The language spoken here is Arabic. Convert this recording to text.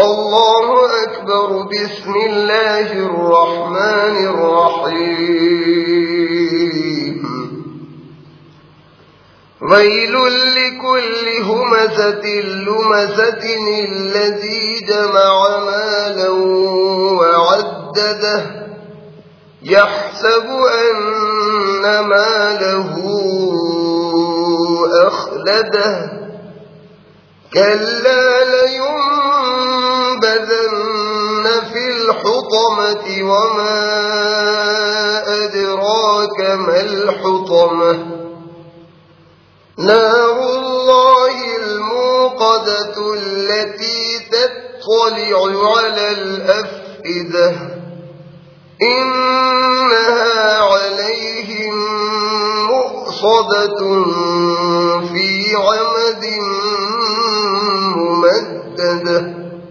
الله أكبر. بسم الله الرحمن الرحيم. ويل لكل همزة لمزة الذي جمع مالا وعدده يحسب أن ماله أخلده كلا لينبذن في الحطمة وما أدراك ما الحطمة نار الله الموقدة التي تطلع على الأفئدة إنها عليهم مؤصدة في عمد